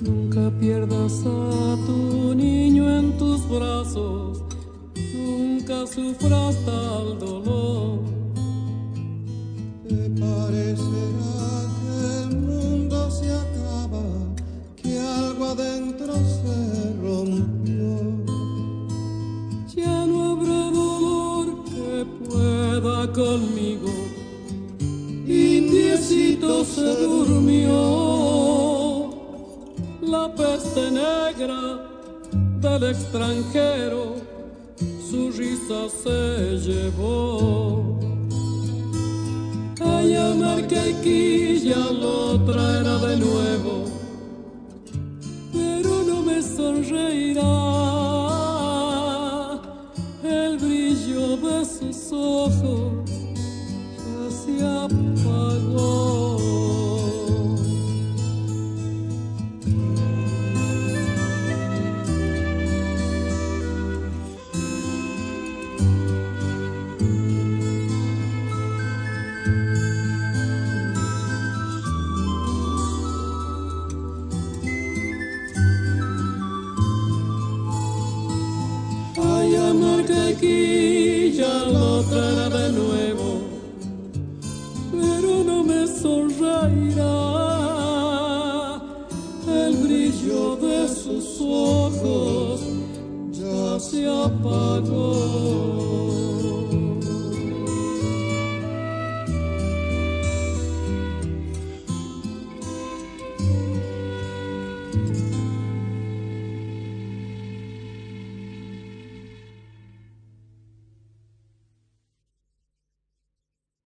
Nunca pierdas a tu niño en tus brazos, nunca sufras tal dolor. Te parecerá que el mundo se acaba, que algo adentro se rompió. Ya no habrá dolor que pueda conmigo, indiecito se durmió. La peste negra del extranjero su risa se llevó. Ay, Marquequilla lo traerá de nuevo, pero no me sonreirá. El brillo de sus ojos ya se apagó. Marquequilla lo traerá de nuevo, pero no me sonreirá. El brillo de sus ojos ya se apagó.